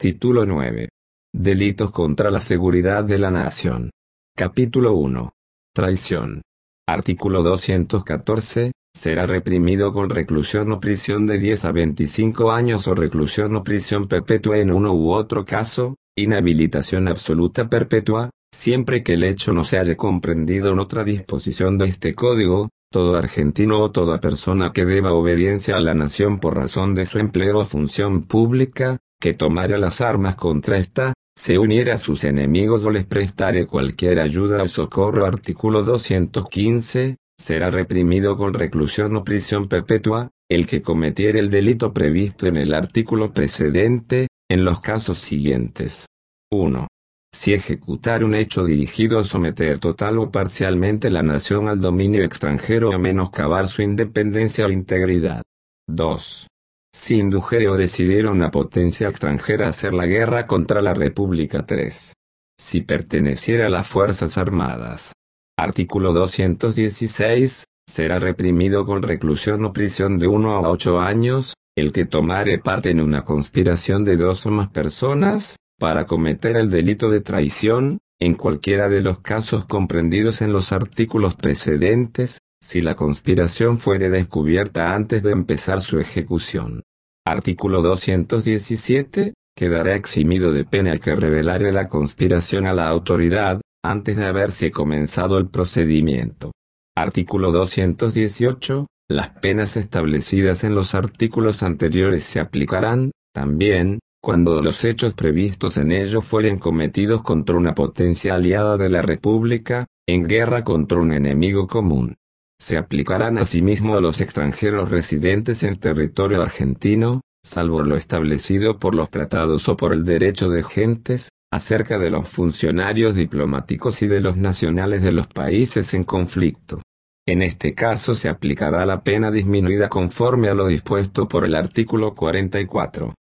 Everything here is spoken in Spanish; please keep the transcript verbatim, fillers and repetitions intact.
Título nueve. Delitos contra la seguridad de la nación. Capítulo uno. Traición. Artículo doscientos catorce. Será reprimido con reclusión o prisión de diez a veinticinco años o reclusión o prisión perpetua en uno u otro caso, inhabilitación absoluta perpetua, siempre que el hecho no se haya comprendido en otra disposición de este Código. Todo argentino o toda persona que deba obediencia a la nación por razón de su empleo o función pública, que tomara las armas contra ésta, se uniera a sus enemigos o les prestare cualquier ayuda o socorro. Artículo doscientos quince. Será reprimido con reclusión o prisión perpetua, el que cometiere el delito previsto en el artículo precedente, en los casos siguientes. uno. Si ejecutar un hecho dirigido a someter total o parcialmente la nación al dominio extranjero o menoscabar su independencia o integridad. dos. Si indujere o decidiera una potencia extranjera a hacer la guerra contra la República. tres. Si perteneciera a las Fuerzas Armadas. Artículo doscientos dieciséis. Será reprimido con reclusión o prisión de uno a ocho años, el que tomare parte en una conspiración de dos o más personas, para cometer el delito de traición, en cualquiera de los casos comprendidos en los artículos precedentes, si la conspiración fuere descubierta antes de empezar su ejecución. Artículo doscientos diecisiete. Quedará eximido de pena el que revelare la conspiración a la autoridad, antes de haberse comenzado el procedimiento. Artículo doscientos dieciocho. Las penas establecidas en los artículos anteriores se aplicarán, también, cuando los hechos previstos en ello fueren cometidos contra una potencia aliada de la República, en guerra contra un enemigo común. Se aplicarán asimismo a los extranjeros residentes en territorio argentino, salvo lo establecido por los tratados o por el derecho de gentes, acerca de los funcionarios diplomáticos y de los nacionales de los países en conflicto. En este caso se aplicará la pena disminuida conforme a lo dispuesto por el artículo cuarenta y cuatro.